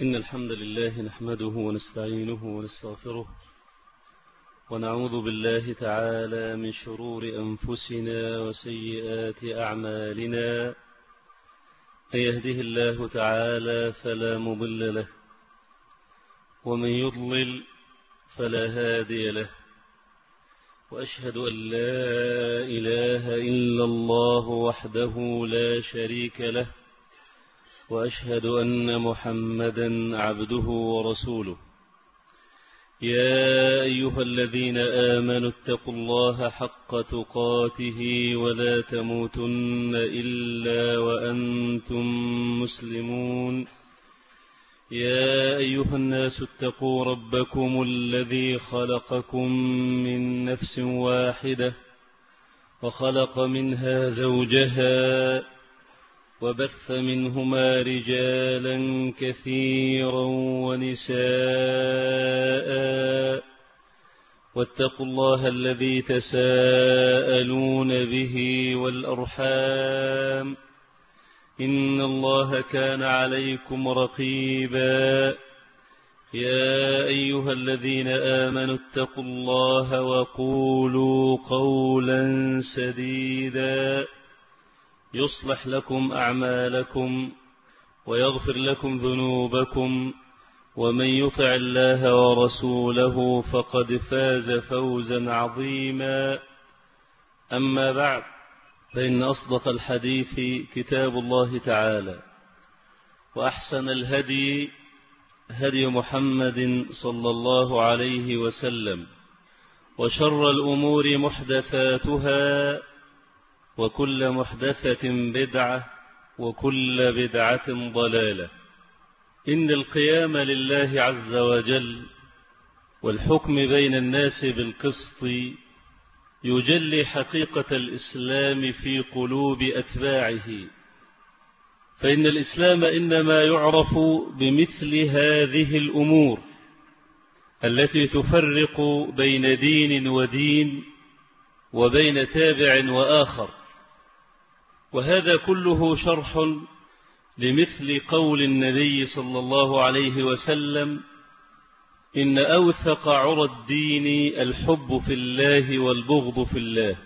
إن الحمد لله نحمده ونستعينه ونستغفره ونعوذ بالله تعالى من شرور أنفسنا وسيئات أعمالنا. من يهده الله تعالى فلا مضل له ومن يضلل فلا هادي له، وأشهد أن لا إله إلا الله وحده لا شريك له، وأشهد أن محمدا عبده ورسوله. يا أيها الذين آمنوا اتقوا الله حق تقاته ولا تموتن إلا وأنتم مسلمون. يا أيها الناس اتقوا ربكم الذي خلقكم من نفس واحدة وخلق منها زوجها وبث منهما رجالا كثيرا ونساء، واتقوا الله الذي تساءلون به والأرحام، إن الله كان عليكم رقيبا. يا أيها الذين آمنوا اتقوا الله وقولوا قولا سديدا يصلح لكم أعمالكم ويغفر لكم ذنوبكم، ومن يطع الله ورسوله فقد فاز فوزا عظيما. أما بعد، فإن أصدق الحديث كتاب الله تعالى، وأحسن الهدي هدي محمد صلى الله عليه وسلم، وشر الأمور محدثاتها، وكل محدثة بدعة، وكل بدعة ضلالة. إن القيام لله عز وجل والحكم بين الناس بالقسط يجلي حقيقة الإسلام في قلوب أتباعه، فإن الإسلام إنما يعرف بمثل هذه الأمور التي تفرق بين دين ودين وبين تابع وآخر. وهذا كله شرح لمثل قول النبي صلى الله عليه وسلم: إن أوثق عرى الدين الحب في الله والبغض في الله.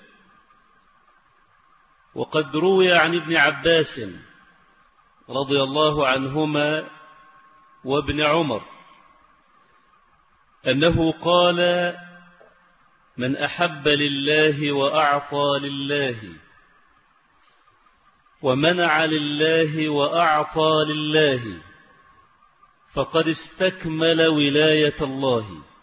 وقد روي عن ابن عباس رضي الله عنهما وابن عمر أنه قال: من أحب لله وأعطى لله ومنع لله وأعطى لله فقد استكمل ولاية الله،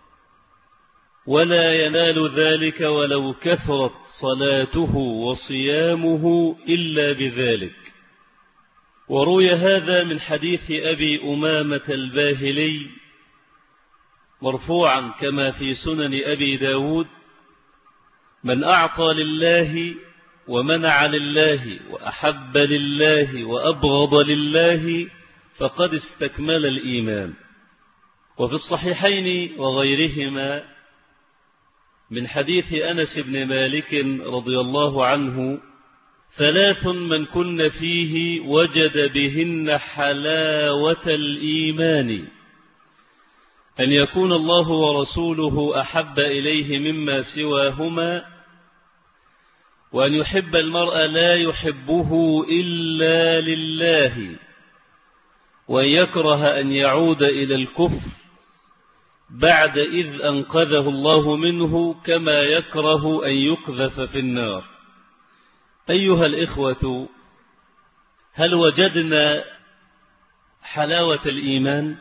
ولا ينال ذلك ولو كثرت صلاته وصيامه إلا بذلك. وروي هذا من حديث أبي أمامة الباهلي مرفوعا كما في سنن أبي داود: من أعطى لله ومنع لله وأحب لله وأبغض لله فقد استكمل الإيمان. وفي الصحيحين وغيرهما من حديث أنس بن مالك رضي الله عنه: ثلاث من كن فيه وجد بهن حلاوة الإيمان: أن يكون الله ورسوله أحب إليه مما سواهما، وأن يحب المرء لا يحبه إلا لله، وأن يكره أن يعود إلى الكفر بعد إذ أنقذه الله منه، كما يكره أن يقذف في النار. أيها الإخوة، هل وجدنا حلاوة الإيمان؟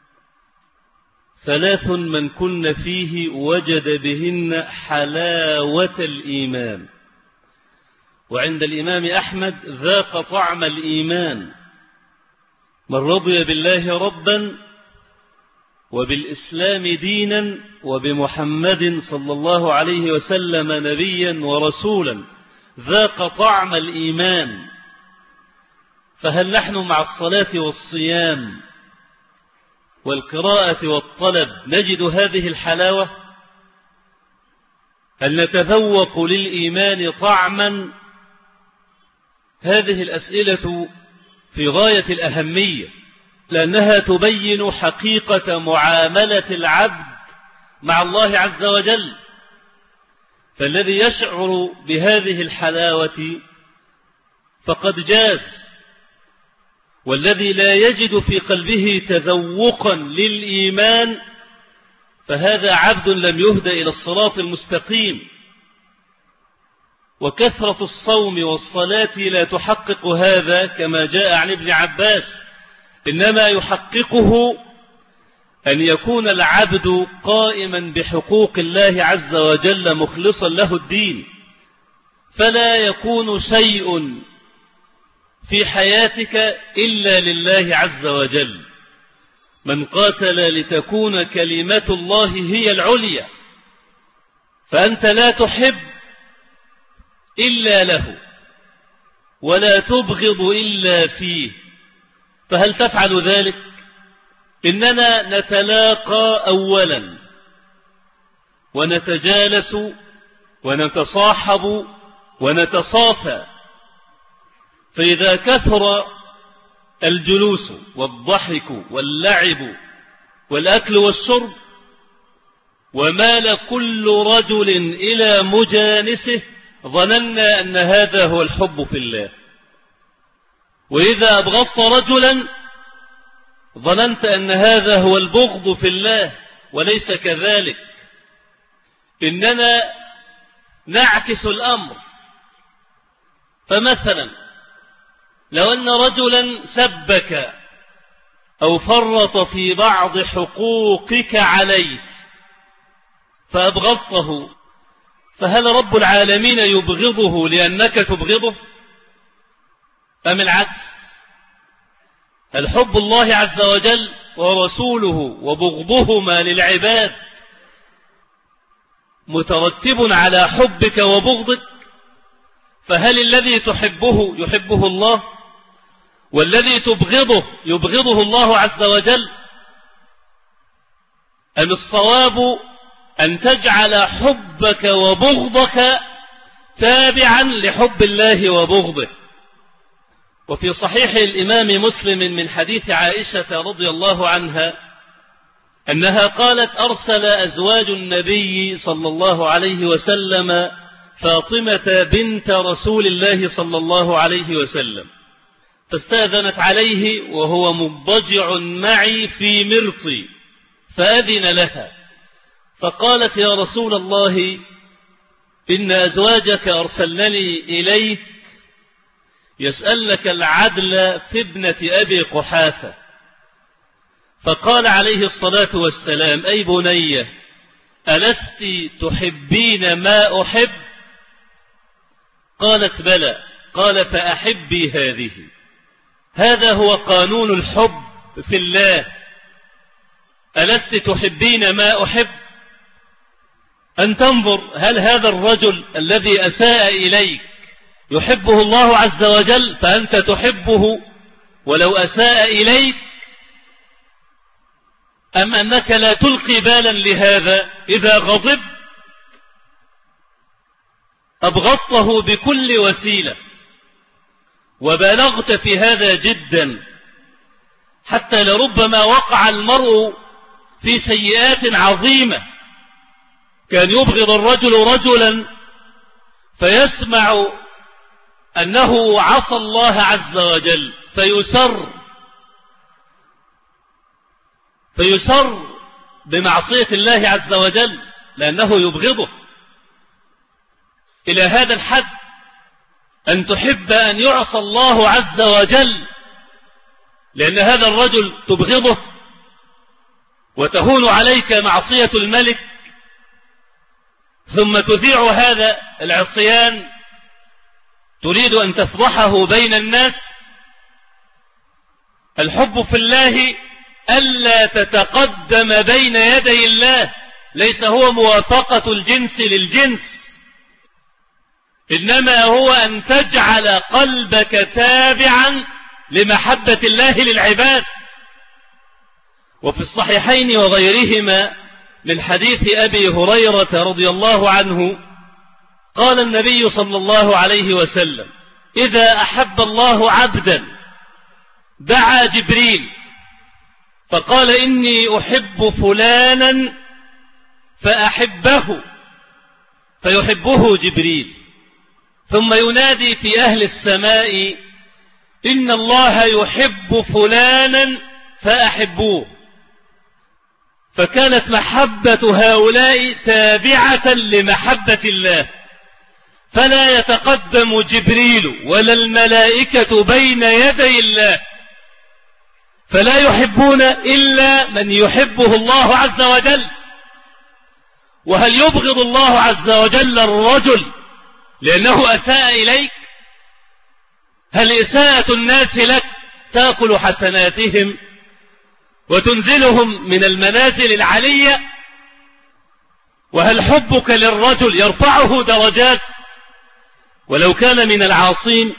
ثلاث من كن فيه وجد بهن حلاوة الإيمان. وعند الإمام أحمد: ذاق طعم الإيمان من رضي بالله ربا وبالإسلام دينا وبمحمد صلى الله عليه وسلم نبيا ورسولا. ذاق طعم الإيمان. فهل نحن مع الصلاة والصيام والقراءة والطلب نجد هذه الحلاوة؟ هل نتذوق للإيمان طعما؟ هذه الأسئلة في غاية الأهمية. لأنها تبين حقيقة معاملة العبد مع الله عز وجل. فالذي يشعر بهذه الحلاوة فقد جاز، والذي لا يجد في قلبه تذوقا للإيمان فهذا عبد لم يهدى إلى الصراط المستقيم. وكثرة الصوم والصلاة لا تحقق هذا كما جاء عن ابن عباس، إنما يحققه أن يكون العبد قائما بحقوق الله عز وجل مخلصا له الدين، فلا يكون شيء في حياتك إلا لله عز وجل. من قاتل لتكون كلمة الله هي العليا، فأنت لا تحب إلا له ولا تبغض إلا فيه، فهل تفعل ذلك؟ إننا نتلاقى أولا ونتجالس ونتصاحب ونتصافى، فإذا كثر الجلوس والضحك واللعب والأكل والشرب ومال كل رجل إلى مجانسه ظننا أن هذا هو الحب في الله، وإذا أبغضت رجلا ظننت أن هذا هو البغض في الله، وليس كذلك. إننا نعكس الأمر. فمثلا لو أن رجلا سبك أو فرط في بعض حقوقك عليك فأبغضته، فهل رب العالمين يبغضه لأنك تبغضه أم العكس؟ الحب الله عز وجل ورسوله وبغضهما للعباد مترتب على حبك وبغضك، فهل الذي تحبه يحبه الله والذي تبغضه يبغضه الله عز وجل؟ أم الصواب أن تجعل حبك وبغضك تابعا لحب الله وبغضه؟ وفي صحيح الإمام مسلم من حديث عائشة رضي الله عنها أنها قالت: أرسل أزواج النبي صلى الله عليه وسلم فاطمة بنت رسول الله صلى الله عليه وسلم، فاستأذنت عليه وهو مضجع معي في مرطي، فأذن لها، فقالت: يا رسول الله، إن أزواجك أرسلنني إليك يسألك العدل في ابنة أبي قحافة. فقال عليه الصلاة والسلام: أي بني، ألست تحبين ما أحب؟ قالت: بلى. قال: فأحبي هذه. هذا هو قانون الحب في الله. ألست تحبين ما أحب؟ أن تنظر هل هذا الرجل الذي أساء إليك يحبه الله عز وجل فأنت تحبه ولو أساء إليك، أم أنك لا تلقي بالا لهذا؟ إذا غضب أبغضته بكل وسيلة، وبالغت في هذا جدا، حتى لربما وقع المرء في سيئات عظيمة. كان يبغض الرجل رجلا فيسمع أنه عصى الله عز وجل فيسر بمعصية الله عز وجل لأنه يبغضه، إلى هذا الحد أن تحب أن يعصى الله عز وجل لأن هذا الرجل تبغضه، وتهون عليك معصية الملك، ثم تذيع هذا العصيان تريد أن تفضحه بين الناس. الحب في الله ألا تتقدم بين يدي الله، ليس هو موافقة الجنس للجنس، إنما هو أن تجعل قلبك تابعا لمحبة الله للعباد. وفي الصحيحين وغيرهما من حديث أبي هريرة رضي الله عنه قال النبي صلى الله عليه وسلم: إذا أحب الله عبدا دعا جبريل فقال إني أحب فلانا فأحبه، فيحبه جبريل، ثم ينادي في أهل السماء إن الله يحب فلانا فأحبوه، فكانت محبة هؤلاء تابعة لمحبة الله، فلا يتقدم جبريل ولا الملائكة بين يدي الله، فلا يحبون إلا من يحبه الله عز وجل. وهل يبغض الله عز وجل الرجل لأنه أساء إليك؟ هل إساءة الناس لك تأكل حسناتهم وتنزلهم من المنازل العلية؟ وهل حبك للرجل يرفعه درجات ولو كان من العاصين؟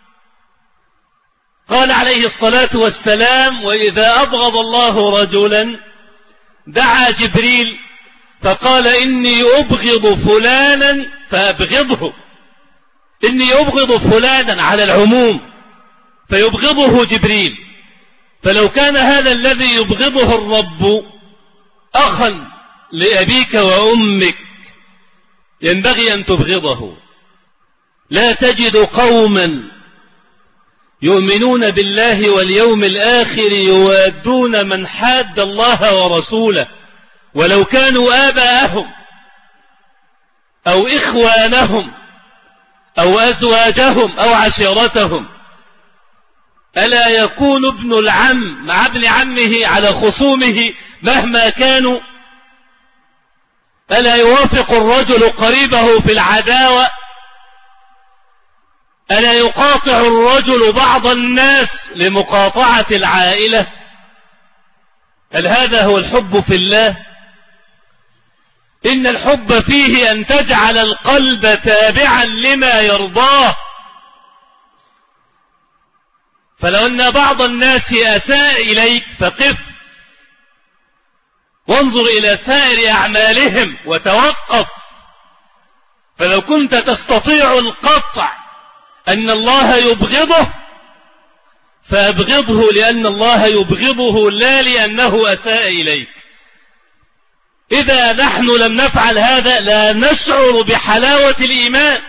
قال عليه الصلاة والسلام وإذا أبغض الله رجلا دعا جبريل فقال إني أبغض فلانا فأبغضه، إني أبغض فلانا على العموم فيبغضه جبريل. فلو كان هذا الذي يبغضه الرب أخا لأبيك وأمك ينبغي أن تبغضه. لا تجد قوما يؤمنون بالله واليوم الآخر يوادون من حاد الله ورسوله ولو كانوا آباءهم أو إخوانهم أو أزواجهم أو عشيرتهم. ألا يكون ابن العم مع ابن عمه على خصومه مهما كانوا؟ ألا يوافق الرجل قريبه في العداوة؟ ألا يقاطع الرجل بعض الناس لمقاطعة العائلة؟ هل هذا هو الحب في الله؟ إن الحب فيه أن تجعل القلب تابعا لما يرضاه. فلو أن بعض الناس أساء إليك فقف وانظر إلى سائر أعمالهم وتوقف. فلو كنت تستطيع القطع أن الله يبغضه فأبغضه لأن الله يبغضه لا لأنه أساء إليك. إذا نحن لم نفعل هذا لا نشعر بحلاوة الإيمان.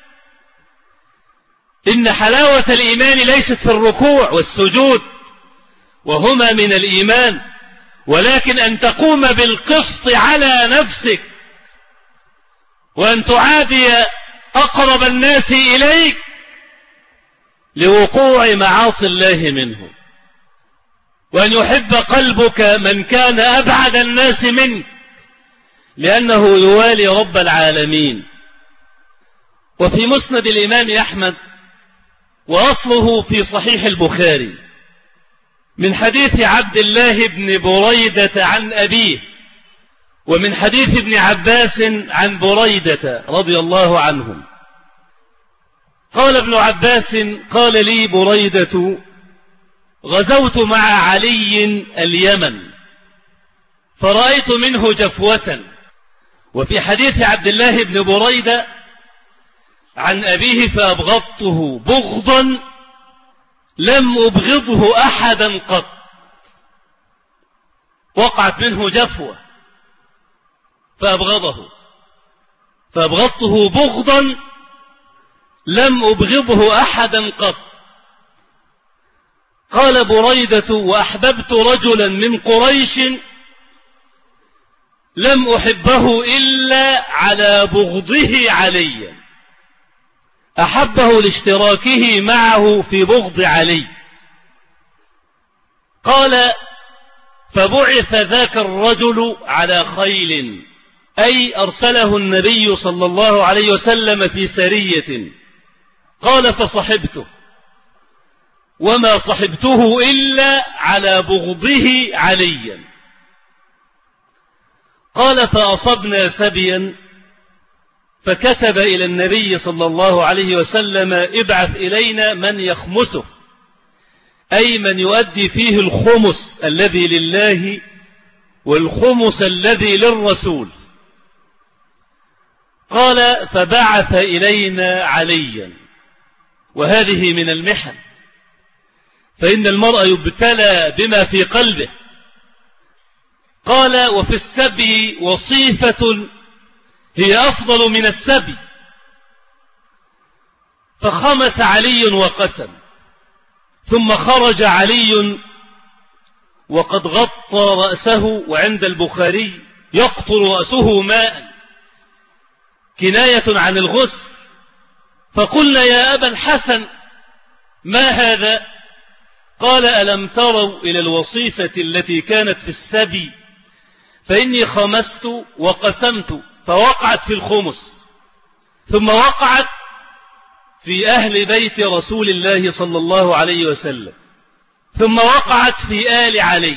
إن حلاوة الإيمان ليست في الركوع والسجود وهما من الإيمان، ولكن أن تقوم بالقسط على نفسك وأن تعادي أقرب الناس إليك لوقوع معاصي الله منه، وأن يحب قلبك من كان أبعد الناس منك لأنه يوالي رب العالمين. وفي مسند الإمام أحمد وأصله في صحيح البخاري من حديث عبد الله بن بريدة عن أبيه، ومن حديث ابن عباس عن بريدة رضي الله عنهم قال ابن عباس قال لي بريدة غزوت مع علي اليمن فرأيت منه جفوة. وفي حديث عبد الله بن بريدة عن أبيه فأبغضته بغضا لم أبغضه أحدا قط. وقعت منه جفوة فأبغضته بغضا لم أبغضه أحدا قط. قال بريدة وأحببت رجلا من قريش لم أحبه إلا على بغضه علي، أحبه لاشتراكه معه في بغض علي. قال فبعث ذاك الرجل على خيل، أي أرسله النبي صلى الله عليه وسلم في سرية. قال فصحبته وما صحبته إلا على بغضه عليا. قال فأصبنا سبيا فكتب إلى النبي صلى الله عليه وسلم ابعث إلينا من يخمسه، أي من يؤدي فيه الخمس الذي لله والخمس الذي للرسول. قال فبعث إلينا عليا. وهذه من المحن، فإن المرء يبتلى بما في قلبه، قال وفي السبي وصيفة هي أفضل من السبي. فخمس علي وقسم، ثم خرج علي وقد غطى رأسه، وعند البخاري يقطر رأسه ماء كناية عن الغسل. فقلنا يا أبا الحسن ما هذا؟ قال ألم تروا إلى الوصيفة التي كانت في السبي؟ فإني خمست وقسمت، فوقعت في الخمس، ثم وقعت في أهل بيت رسول الله صلى الله عليه وسلم، ثم وقعت في آل علي.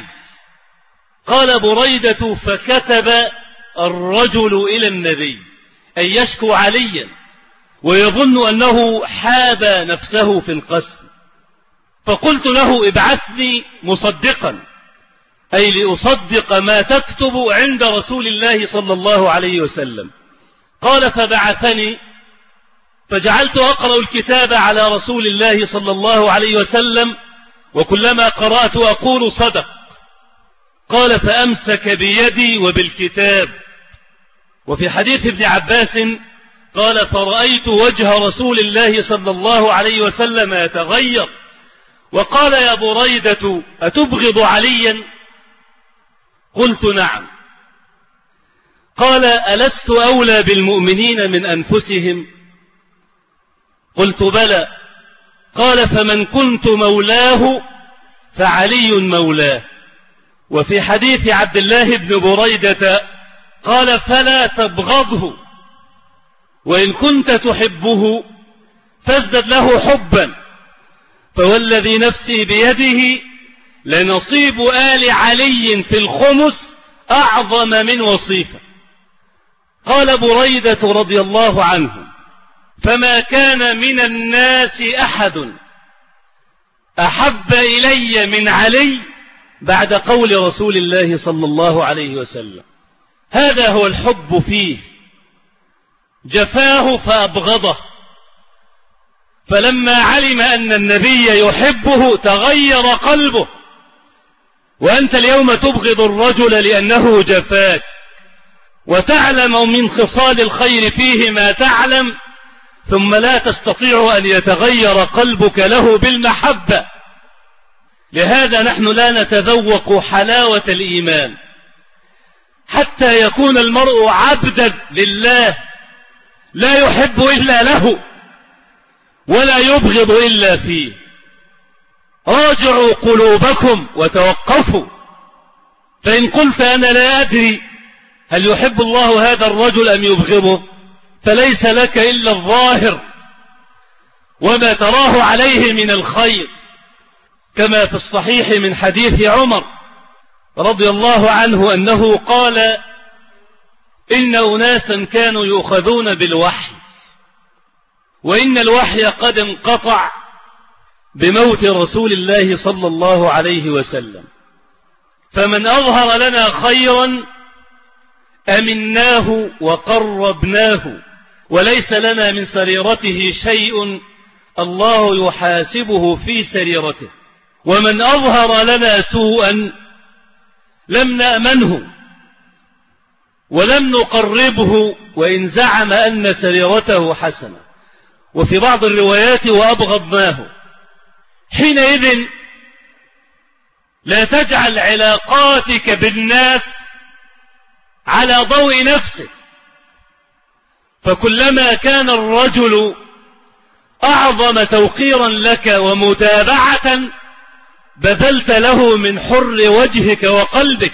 قال بريدة فكتب الرجل إلى النبي أن يشكو عليا ويظن أنه حاب نفسه في القسم، فقلت له ابعثني مصدقا، أي لأصدق ما تكتب عند رسول الله صلى الله عليه وسلم. قال فبعثني، فجعلت أقرأ الكتاب على رسول الله صلى الله عليه وسلم، وكلما قرأت أقول صدق. قال فأمسك بيدي وبالكتاب. وفي حديث ابن عباس قال فرأيت وجه رسول الله صلى الله عليه وسلم يتغير، وقال يا بريدة أتبغض عليا؟ قلت نعم. قال ألست أولى بالمؤمنين من أنفسهم؟ قلت بلى. قال فمن كنت مولاه فعلي مولاه. وفي حديث عبد الله بن بريدة قال فلا تبغضه، وإن كنت تحبه فازدد له حبا، فوالذي نفسي بيده لنصيب آل علي في الخمس أعظم من وصيفة. قال بريدة رضي الله عنه فما كان من الناس أحد أحب إلي من علي بعد قول رسول الله صلى الله عليه وسلم. هذا هو الحب فيه، جفاه فأبغضه، فلما علم أن النبي يحبه تغير قلبه. وأنت اليوم تبغض الرجل لأنه جفاك، وتعلم من خصال الخير فيه ما تعلم، ثم لا تستطيع أن يتغير قلبك له بالمحبة. لهذا نحن لا نتذوق حلاوة الإيمان حتى يكون المرء عبدا لله، لا يحب إلا له ولا يبغض إلا فيه. راجعوا قلوبكم وتوقفوا، فإن قلت أنا لا أدري هل يحب الله هذا الرجل أم يبغضه، فليس لك إلا الظاهر وما تراه عليه من الخير، كما في الصحيح من حديث عمر رضي الله عنه أنه قال إن أناسا كانوا يؤخذون بالوحي، وإن الوحي قد انقطع بموت رسول الله صلى الله عليه وسلم، فمن أظهر لنا خيرا أمناه وقربناه، وليس لنا من سريرته شيء الله يحاسبه في سريرته، ومن أظهر لنا سوءا لم نأمنه ولم نقربه وإن زعم أن سريرته حسنة. وفي بعض الروايات وأبغضناه. حينئذ لا تجعل علاقاتك بالناس على ضوء نفسك، فكلما كان الرجل أعظم توقيرا لك ومتابعة بذلت له من حر وجهك وقلبك،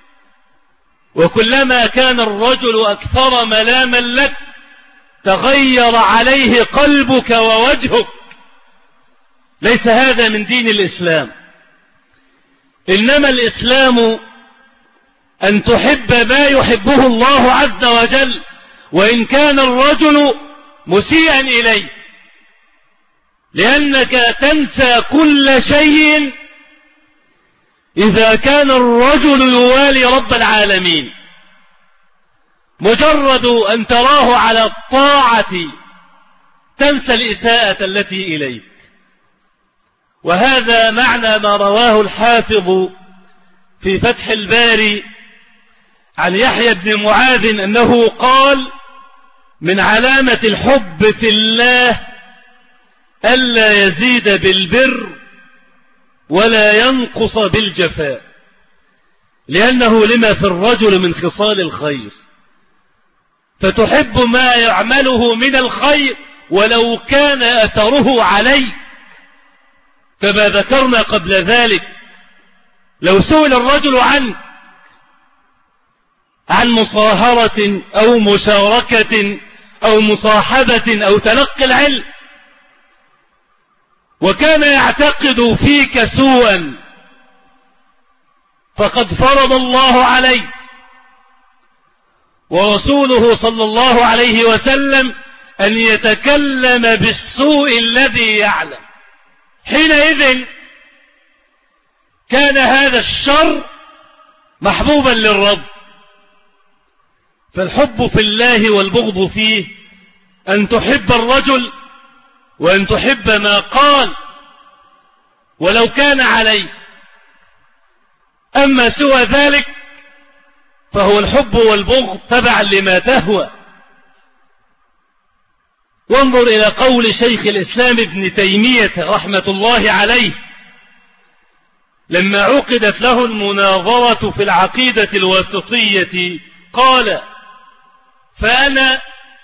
وكلما كان الرجل أكثر ملاما لك تغير عليه قلبك ووجهك. ليس هذا من دين الإسلام، إنما الإسلام أن تحب ما يحبه الله عز وجل وإن كان الرجل مسيئا إليه، لأنك تنسى كل شيء إذا كان الرجل يوالي رب العالمين. مجرد أن تراه على الطاعة تنسى الإساءة التي إليك. وهذا معنى ما رواه الحافظ في فتح الباري عن يحيى بن معاذ أنه قال: من علامة الحب في الله ألا يزيد بالبر ولا ينقص بالجفاء، لأنه لما في الرجل من خصال الخير، فتحب ما يعمله من الخير ولو كان أثره عليك، كما ذكرنا قبل ذلك. لو سئل الرجل عن مصاهرة أو مشاركة أو مصاحبة أو تلقي العلم وكان يعتقد فيك سوءا، فقد فرض الله عليه ورسوله صلى الله عليه وسلم أن يتكلم بالسوء الذي يعلم. حينئذ كان هذا الشر محبوبا للرب. فالحب في الله والبغض فيه أن تحب الرجل وأن تحب ما قال ولو كان عليه. أما سوى ذلك فهو الحب والبغض تبعا لما تهوى. وانظر إلى قول شيخ الإسلام ابن تيمية رحمة الله عليه لما عقدت له المناظرة في العقيدة الواسطية، قال: فأنا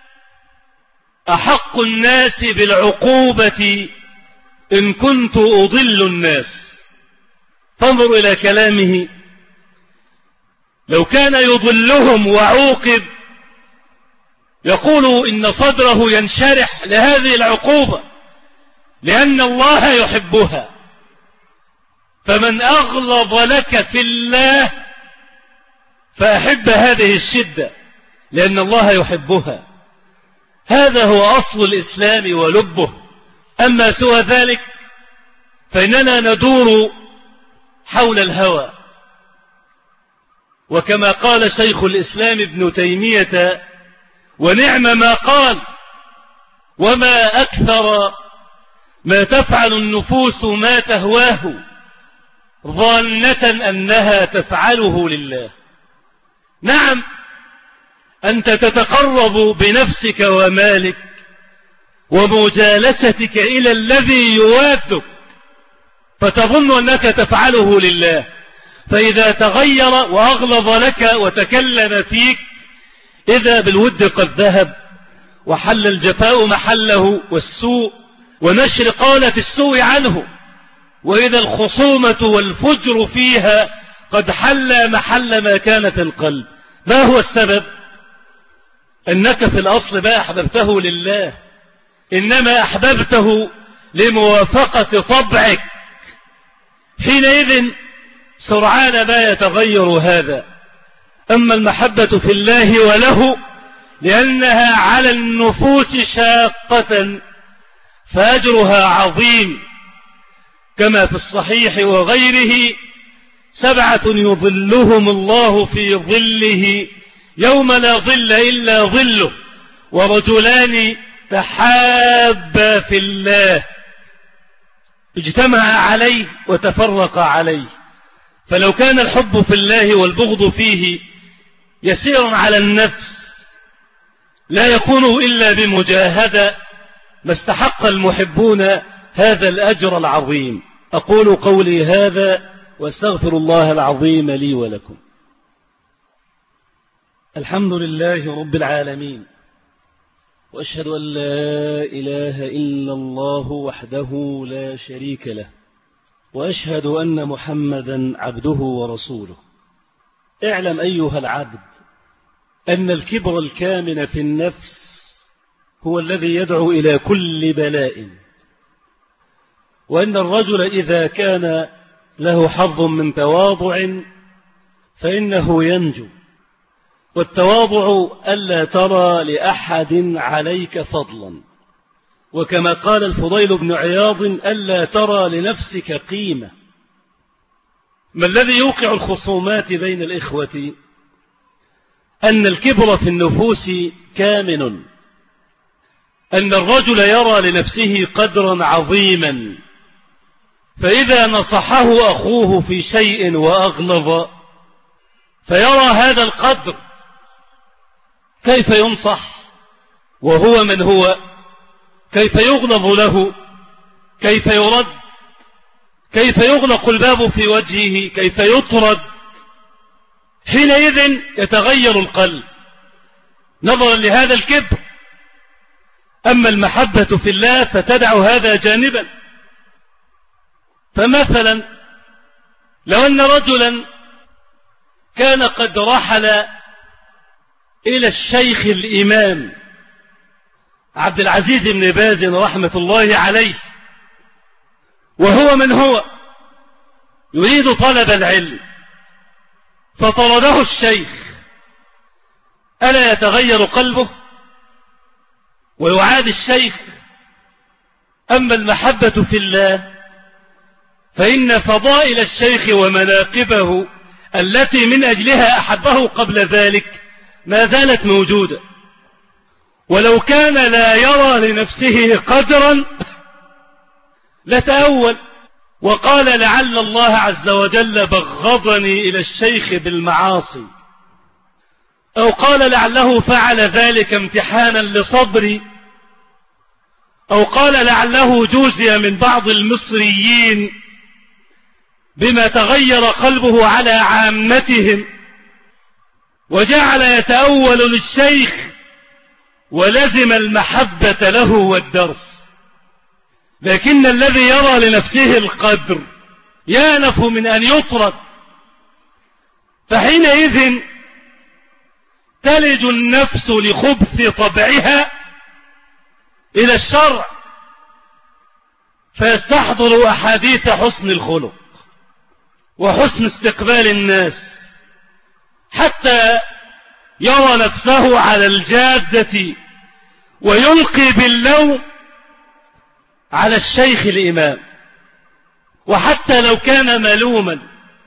أحق الناس بالعقوبة إن كنت أضل الناس. فانظر إلى كلامه: لو كان يضلهم وعوقب يقول إن صدره ينشرح لهذه العقوبة لأن الله يحبها. فمن أغلظ لك في الله فأحب هذه الشدة لأن الله يحبها. هذا هو أصل الإسلام ولبه. أما سوى ذلك فإننا ندور حول الهوى. وكما قال شيخ الإسلام ابن تيمية: ونعم ما قال: وما أكثر ما تفعل النفوس ما تهواه ظانة أنها تفعله لله. نعم، أنت تتقرب بنفسك ومالك ومجالستك إلى الذي يوادك فتظن أنك تفعله لله، فإذا تغير وأغلظ لك وتكلم فيك إذا بالود قد ذهب وحل الجفاء محله والسوء ونشر قالة السوء عنه، وإذا الخصومة والفجر فيها قد حل محل ما كان في القلب. ما هو السبب؟ أنك في الأصل ما أحببته لله، إنما أحببته لموافقة طبعك. حينئذ سرعان ما يتغير هذا. أما المحبة في الله وله لأنها على النفوس شاقة فأجرها عظيم، كما في الصحيح وغيره: 7 يظلهم الله في ظله يوم لا ظل إلا ظله، ورجلان تحابا في الله اجتمعا عليه وتفرقا عليه. فلو كان الحب في الله والبغض فيه يسير على النفس لا يكون إلا بمجاهدة ما استحق المحبون هذا الأجر العظيم. أقول قولي هذا واستغفر الله العظيم لي ولكم. الحمد لله رب العالمين، وأشهد أن لا إله إلا الله وحده لا شريك له، وأشهد أن محمدا عبده ورسوله. اعلم أيها العبد أن الكبر الكامن في النفس هو الذي يدعو إلى كل بلاء، وأن الرجل إذا كان له حظ من تواضع فإنه ينجو. والتواضع ألا ترى لأحد عليك فضلا، وكما قال الفضيل بن عياض: ألا ترى لنفسك قيمة. ما الذي يوقع الخصومات بين الإخوة؟ أن الكبر في النفوس كامن، أن الرجل يرى لنفسه قدرا عظيما، فإذا نصحه أخوه في شيء وأغلظ فيرى هذا القدر، كيف ينصح وهو من هو؟ كيف يغلظ له؟ كيف يرد؟ كيف يغلق الباب في وجهه؟ كيف يطرد؟ حينئذ يتغير القلب نظرا لهذا الكبر. أما المحبة في الله فتدع هذا جانبا. فمثلا لو أن رجلا كان قد رحل إلى الشيخ الإمام عبد العزيز بن باز رحمة الله عليه، وهو من هو يريد طلب العلم، فطرده الشيخ، ألا يتغير قلبه ويعاد الشيخ؟ أما المحبة في الله فإن فضائل الشيخ ومناقبه التي من أجلها أحبه قبل ذلك ما زالت موجودة، ولو كان لا يرى لنفسه قدرا لتأول وقال لعل الله عز وجل بغضني إلى الشيخ بالمعاصي، أو قال لعله فعل ذلك امتحانا لصبري، أو قال لعله جوزي من بعض المصريين بما تغير قلبه على عامتهم، وجعل يتأول للشيخ ولزم المحبة له والدرس. لكن الذي يرى لنفسه القدر يانف من أن يطرد، فحينئذ تلج النفس لخبث طبعها إلى الشرع، فيستحضر أحاديث حسن الخلق وحسن استقبال الناس، حتى يرى نفسه على الجادة ويلقي باللوم على الشيخ الإمام، وحتى لو كان ملوما.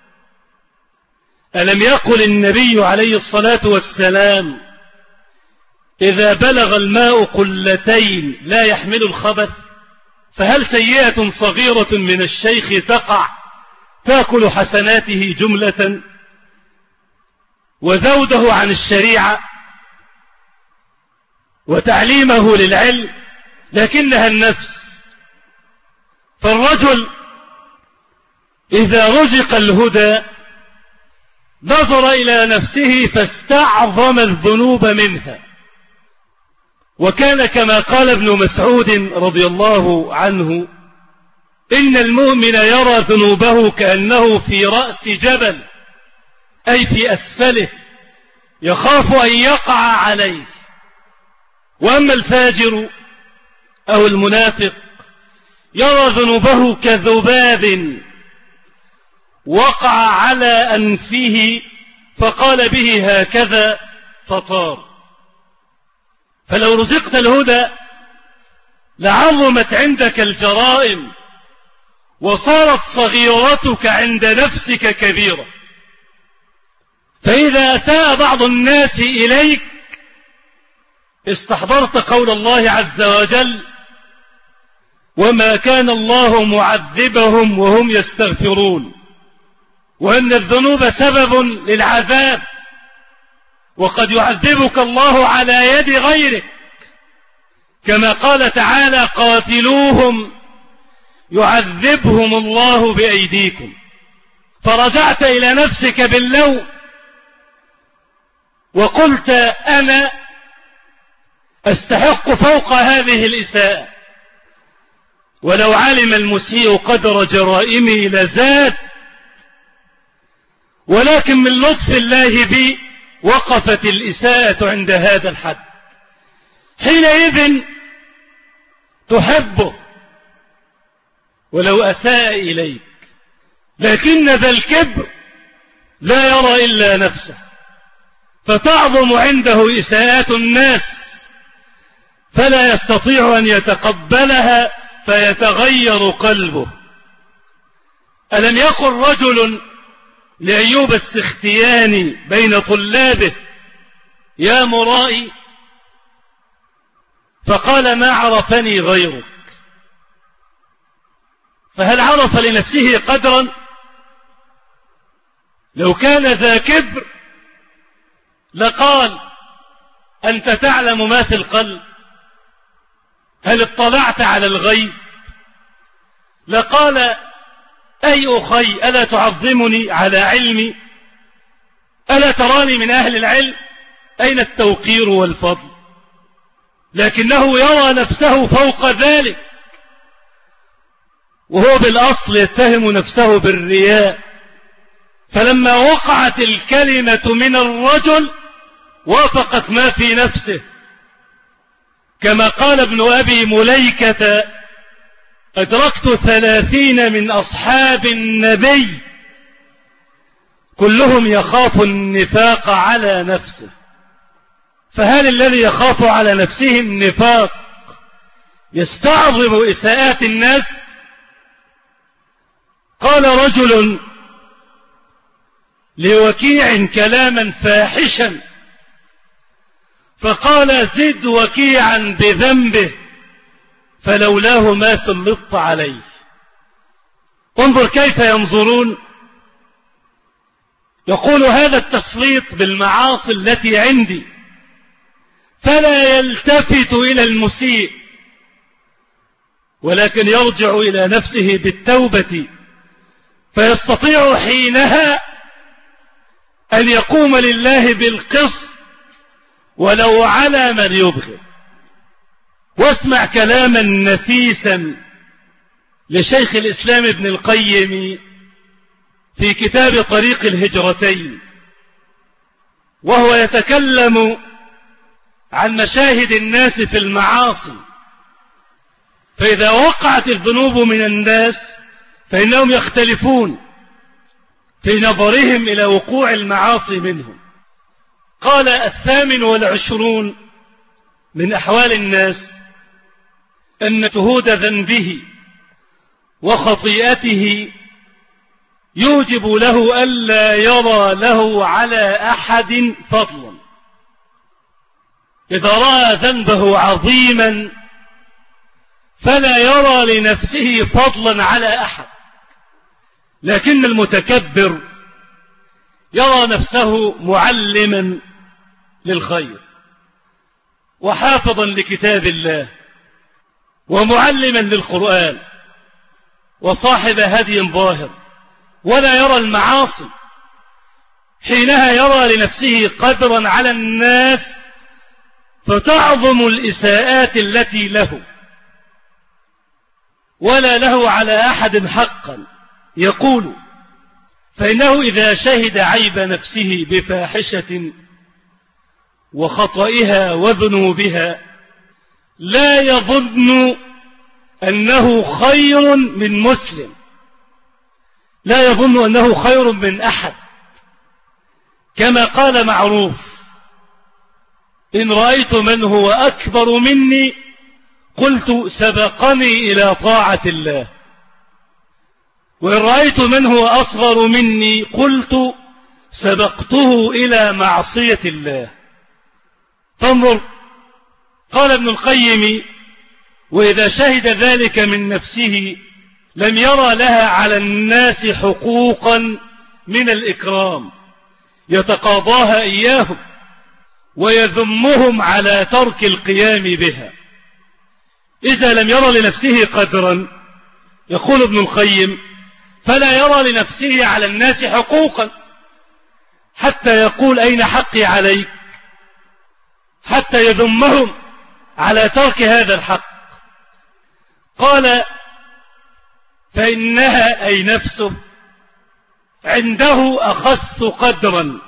ألم يقل النبي عليه الصلاة والسلام إذا بلغ الماء قلتين لا يحمل الخبث؟ فهل سيئة صغيرة من الشيخ تقع تأكل حسناته جملة وذوده عن الشريعة وتعليمه للعلم؟ لكنها النفس. فالرجل إذا رزق الهدى نظر إلى نفسه فاستعظم الذنوب منها، وكان كما قال ابن مسعود رضي الله عنه إن المؤمن يرى ذنوبه كأنه في رأس جبل، أي في أسفله، يخاف أن يقع عليه. وأما الفاجر أو المنافق يرى ذنوبه كذباب وقع على أنفه فقال به هكذا فطار. فلو رزقت الهدى لعظمت عندك الجرائم وصارت صغيرتك عند نفسك كبيرة. فإذا أساء بعض الناس إليك استحضرت قول الله عز وجل وما كان الله معذبهم وهم يستغفرون، وأن الذنوب سبب للعذاب، وقد يعذبك الله على يد غيرك، كما قال تعالى قاتلوهم يعذبهم الله بأيديكم. فرجعت إلى نفسك باللوم وقلت أنا أستحق فوق هذه الإساءة، ولو علم المسيء قدر جرائمي لزاد، ولكن من لطف الله بي وقفت الإساءة عند هذا الحد. حينئذ تحبه ولو أساء إليك، لكن ذا الكبر لا يرى إلا نفسه، فتعظم عنده إساءات الناس فلا يستطيع أن يتقبلها فيتغير قلبه. ألم يقل رجل لأيوب السختياني بين طلابه يا مرائي؟ فقال ما عرفني غيرك. فهل عرف لنفسه قدرا؟ لو كان ذا كبر لقال أنت تعلم ما في القلب؟ هل اطلعت على الغيب؟ لقال أي أخي ألا تعظمني على علمي؟ ألا تراني من أهل العلم؟ أين التوقير والفضل؟ لكنه يرى نفسه فوق ذلك، وهو بالأصل يتهم نفسه بالرياء. فلما وقعت الكلمة من الرجل وافقت ما في نفسه، كما قال ابن أبي مليكة: أدركت 30 من أصحاب النبي كلهم يخاف النفاق على نفسه، فهل الذي يخاف على نفسه النفاق يستعظم إساءات الناس؟ قال رجل لوكيع كلاما فاحشا، فقال: زد وكيعا بذنبه فلولاه ما سلطت عليه. انظر كيف ينظرون. يقول هذا التسليط بالمعاصي التي عندي، فلا يلتفت إلى المسيء، ولكن يرجع إلى نفسه بالتوبة، فيستطيع حينها أن يقوم لله بالقسط ولو على من يبغض. واسمع كلاما نفيسا لشيخ الإسلام ابن القيم في كتاب طريق الهجرتين، وهو يتكلم عن مشاهد الناس في المعاصي. فإذا وقعت الذنوب من الناس فإنهم يختلفون في نظرهم إلى وقوع المعاصي منهم. قال: 28 من أحوال الناس أن شهود ذنبه وخطيئته يوجب له ألا يرى له على أحد فضلا. إذا رأى ذنبه عظيما فلا يرى لنفسه فضلا على أحد، لكن المتكبر يرى نفسه معلما للخير وحافظا لكتاب الله ومعلما للقرآن وصاحب هدي ظاهر، ولا يرى المعاصي. حينها يرى لنفسه قدرا على الناس فتعظم الإساءات التي له، ولا له على أحد حقا. يقول: فإنه إذا شهد عيب نفسه بفاحشة وخطئها وذنوبها لا يظن أنه خير من مسلم، لا يظن أنه خير من أحد، كما قال معروف: إن رأيت من هو أكبر مني قلت سبقني إلى طاعة الله، وإن رأيت من هو أصغر مني قلت سبقته إلى معصية الله. فانظر، قال ابن القيم: وإذا شهد ذلك من نفسه لم يرى لها على الناس حقوقا من الإكرام يتقاضاها إياهم ويذمهم على ترك القيام بها. إذا لم يرى لنفسه قدرا، يقول ابن القيم، فلا يرى لنفسه على الناس حقوقا، حتى يقول: أين حقي عليك؟ حتى يذمهم على ترك هذا الحق. قال: فإنها أي نفسه عنده أخس قدرا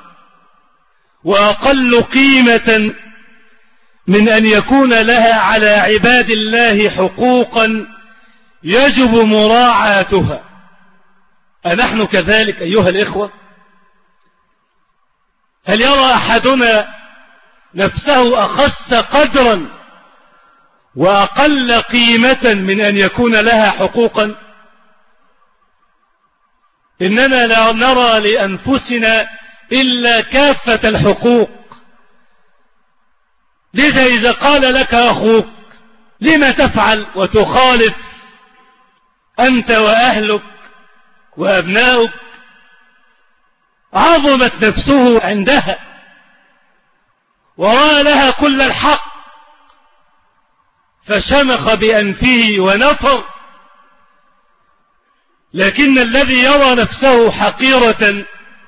وأقل قيمة من أن يكون لها على عباد الله حقوقا يجب مراعاتها. أنحن كذلك أيها الإخوة؟ هل يرى أحدنا نفسه أخس قدرا وأقل قيمة من أن يكون لها حقوقا؟ إننا لا نرى لأنفسنا إلا كافة الحقوق. لذا إذا قال لك أخوك: لما تفعل وتخالف أنت وأهلك وأبناؤك، عظمت نفسه عندها ورأى لها كل الحق فشمخ بأنفه ونفر. لكن الذي يرى نفسه حقيرة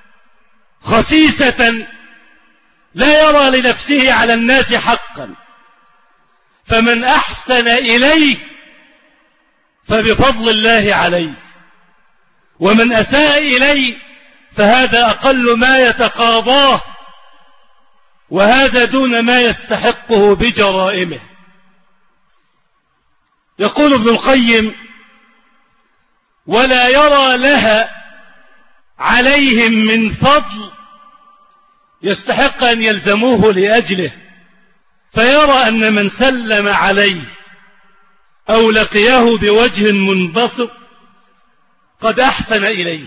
خسيسة لا يرى لنفسه على الناس حقا، فمن أحسن إليه فبفضل الله عليه، ومن أساء إليه فهذا أقل ما يتقاضاه، وهذا دون ما يستحقه بجرائمه. يقول ابن القيم: ولا يرى لها عليهم من فضل يستحق أن يلزموه لأجله، فيرى أن من سلم عليه أو لقياه بوجه منبسط قد أحسن إليه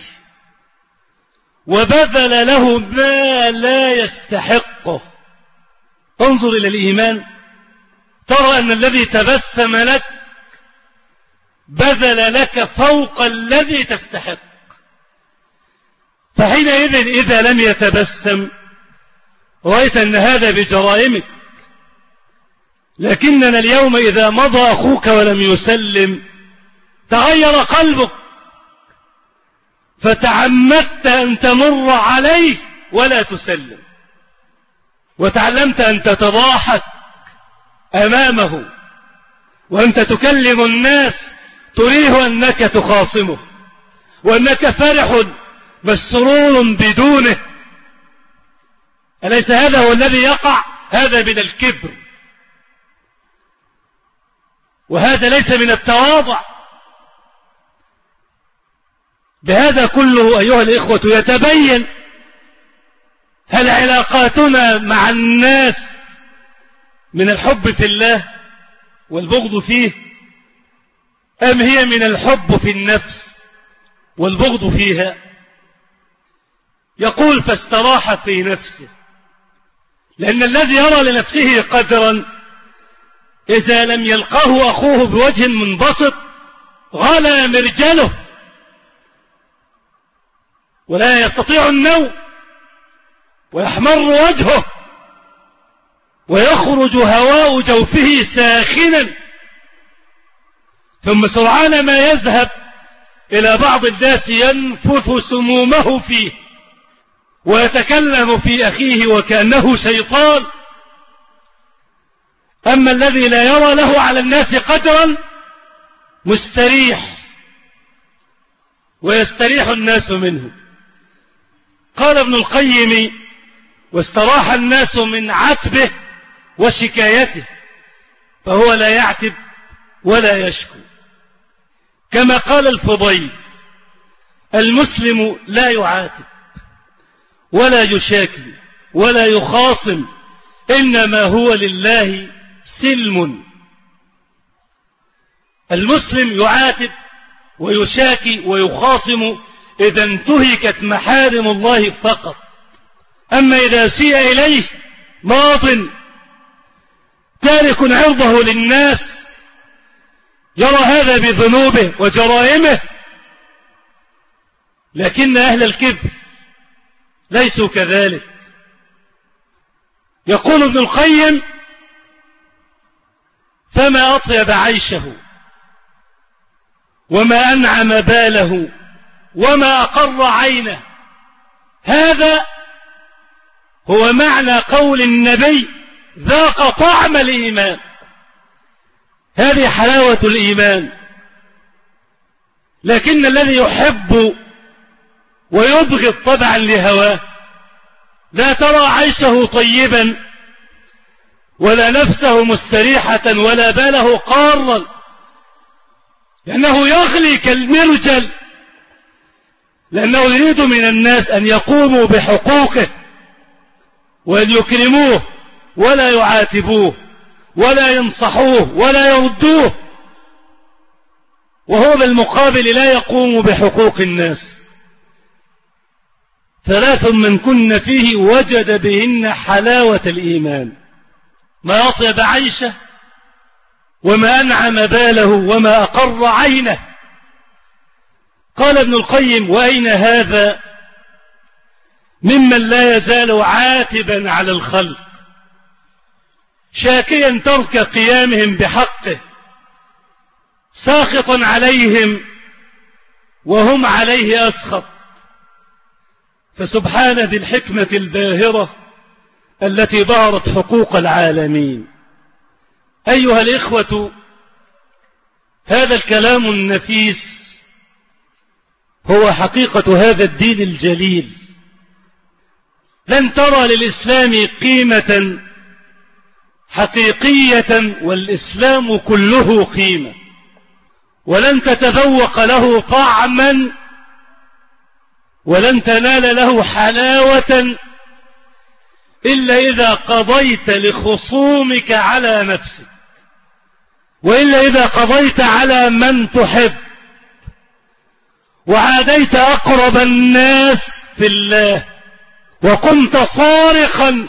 وبذل له ما لا يستحقه. انظر إلى الإيمان، ترى أن الذي تبسم لك بذل لك فوق الذي تستحق، فحينئذ إذا لم يتبسم رأيت أن هذا بجرائمك. لكننا اليوم إذا مضى أخوك ولم يسلم تغير قلبك، فتعمدت أن تمر عليه ولا تسلم، وتعلمت أن تتضاحك أمامه وأنت تكلم الناس تريه أنك تخاصمه وأنك فرح مسرور بدونه. أليس هذا هو الذي يقع؟ هذا من الكبر، وهذا ليس من التواضع. بهذا كله أيها الإخوة يتبين هل علاقاتنا مع الناس من الحب في الله والبغض فيه، أم هي من الحب في النفس والبغض فيها؟ يقول: فاستراح في نفسه، لأن الذي يرى لنفسه قدرا إذا لم يلقاه أخوه بوجه منبسط غلى مرجله ولا يستطيع النوم ويحمر وجهه ويخرج هواء جوفه ساخنا، ثم سرعان ما يذهب إلى بعض الناس ينفث سمومه فيه ويتكلم في أخيه وكأنه شيطان. أما الذي لا يرى له على الناس قدرا مستريح ويستريح الناس منه. قال ابن القيم: واستراح الناس من عتبه وشكايته، فهو لا يعتب ولا يشكو. كما قال الفضيل: المسلم لا يعاتب ولا يشاكي ولا يخاصم، إنما هو لله سلم. المسلم يعاتب ويشاكي ويخاصم إذا انتهكت محارم الله فقط، أما إذا سيء إليه ماض تارك عرضه للناس يرى هذا بذنوبه وجرائمه. لكن أهل الكبر ليسوا كذلك. يقول ابن القيم: فما أطيب عيشه وما أنعم باله وما أقر عينه. هذا هو معنى قول النبي: ذاق طعم الإيمان. هذه حلاوة الإيمان. لكن الذي يحب ويبغض طبعا لهواه لا ترى عيشه طيبا ولا نفسه مستريحة ولا باله قارا، لأنه يغلي كالمرجل، لأنه يريد من الناس أن يقوموا بحقوقه وأن يكرموه ولا يعاتبوه ولا ينصحوه ولا يردوه، وهو بالمقابل لا يقوم بحقوق الناس. ثلاث من كن فيه وجد بهن حلاوة الإيمان: ما أطيب عيشه وما أنعم باله وما أقر عينه. قال ابن القيم: وأين هذا ممن لا يزال عاتبا على الخلق شاكيا ترك قيامهم بحقه، ساخطا عليهم وهم عليه أسخط. فسبحان ذي الحكمة الباهرة التي ظهرت حقوق العالمين. أيها الإخوة، هذا الكلام النفيس هو حقيقة هذا الدين الجليل. لن ترى للإسلام قيمة حقيقية والإسلام كله قيمة، ولن تتذوق له طعما ولن تنال له حلاوة إلا إذا قضيت لخصومك على نفسك، وإلا إذا قضيت على من تحب، وعاديت أقرب الناس في الله، وكنت صارخا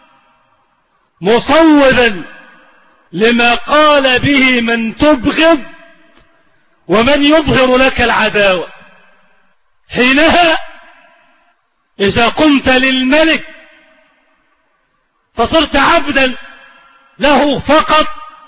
مصوبا لما قال به من تبغض ومن يظهر لك العداوة. حينها إذا قمت للملك فصرت عبدا له فقط،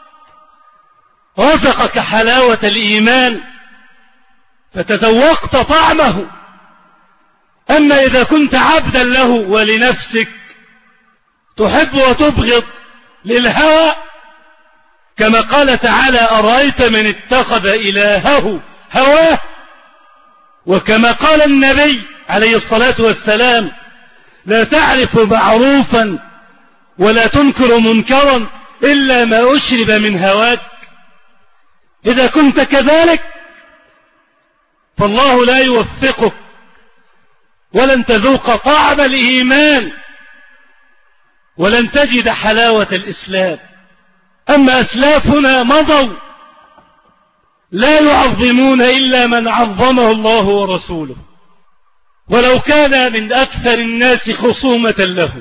رزقك حلاوة الإيمان فتذوقت طعمه. أما إذا كنت عبدا له ولنفسك تحب وتبغض للهوى، كما قال تعالى: أرأيت من اتخذ إلهه هواه، وكما قال النبي عليه الصلاة والسلام: لا تعرف معروفا ولا تنكر منكرا إلا ما أشرب من هواك. إذا كنت كذلك فالله لا يوفقك ولن تذوق طعم الإيمان ولن تجد حلاوة الإسلام. أما أسلافنا مضوا لا يعظمون إلا من عظمه الله ورسوله، ولو كان من أكثر الناس خصومة له،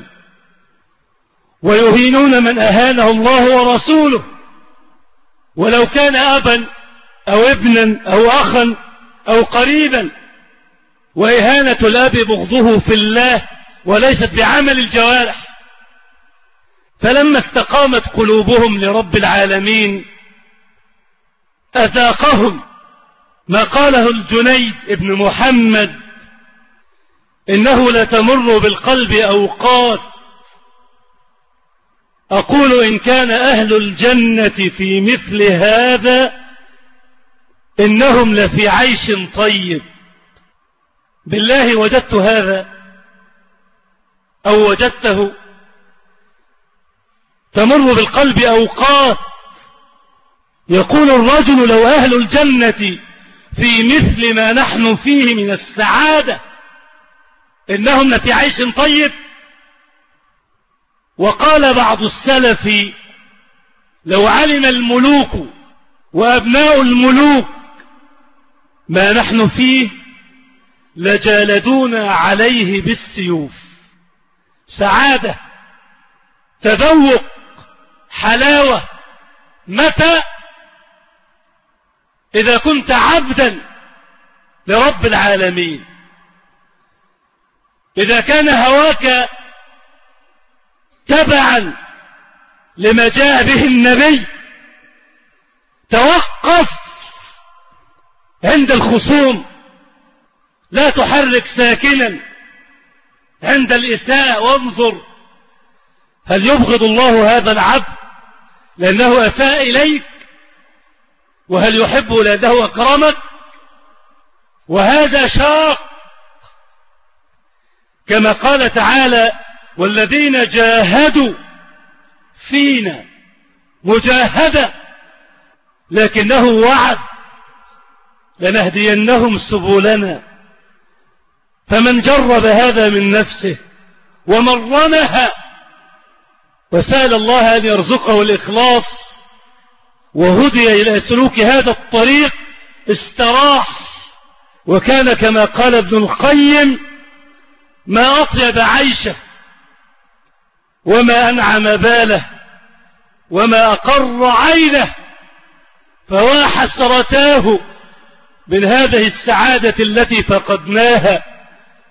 ويهينون من أهانه الله ورسوله، ولو كان أبا أو ابنا أو أخا أو قريبا. وإهانة الأب بغضه في الله وليست بعمل الجوارح. فلما استقامت قلوبهم لرب العالمين أذاقهم ما قاله الجنيد ابن محمد: إنه لتمر بالقلب أوقات أقول إن كان أهل الجنة في مثل هذا إنهم لفي عيش طيب. بالله وجدت هذا أو وجدته؟ تمر بالقلب أوقات يقول الرجل: لو أهل الجنة في مثل ما نحن فيه من السعادة إنهم لفي عيش طيب. وقال بعض السلف: لو علم الملوك وأبناء الملوك ما نحن فيه لجالدونا عليه بالسيوف. سعادة، تذوق، حلاوة. متى؟ إذا كنت عبدا لرب العالمين. إذا كان هواك تبعا لما جاء به النبي توقف عند الخصوم، لا تحرك ساكنا عند الإساءة، وانظر هل يبغض الله هذا العبد لأنه أساء إليك، وهل يحبه لأنه أكرمك؟ وهذا شاق، كما قال تعالى: والذين جاهدوا فينا مجاهدة لكنه وعد لنهدينهم سبلنا. فمن جرب هذا من نفسه ومرنها وسأل الله أن يرزقه الإخلاص وهدي إلى سلوك هذا الطريق استراح. وكان كما قال ابن القيم: ما أطيب عيشه وما أنعم باله وما أقر عينه، فوا حسرتاه من هذه السعادة التي فقدناها،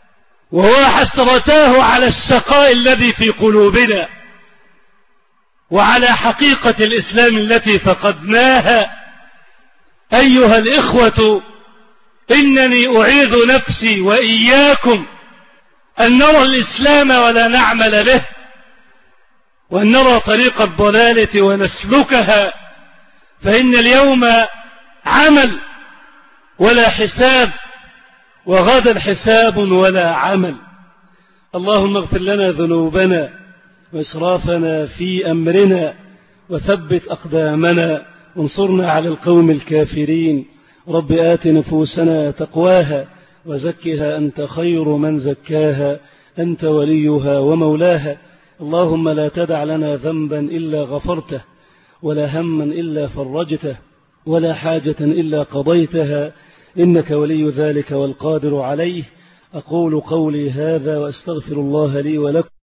ووا حسرتاه على الشقاء الذي في قلوبنا. وعلى حقيقة الإسلام التي فقدناها. أيها الإخوة، إنني أعيذ نفسي وإياكم أن نرى الإسلام ولا نعمل به، وأن نرى طريق الضلالة ونسلكها، فإن اليوم عمل ولا حساب، وغدا حساب ولا عمل. اللهم اغفر لنا ذنوبنا وإسرافنا في أمرنا، وثبت أقدامنا، وانصرنا على القوم الكافرين. رب آت نفوسنا تقواها وزكها أنت خير من زكاها، أنت وليها ومولاها. اللهم لا تدع لنا ذنبا إلا غفرته، ولا هما إلا فرجته، ولا حاجة إلا قضيتها، إنك ولي ذلك والقادر عليه. أقول قولي هذا وأستغفر الله لي ولكم.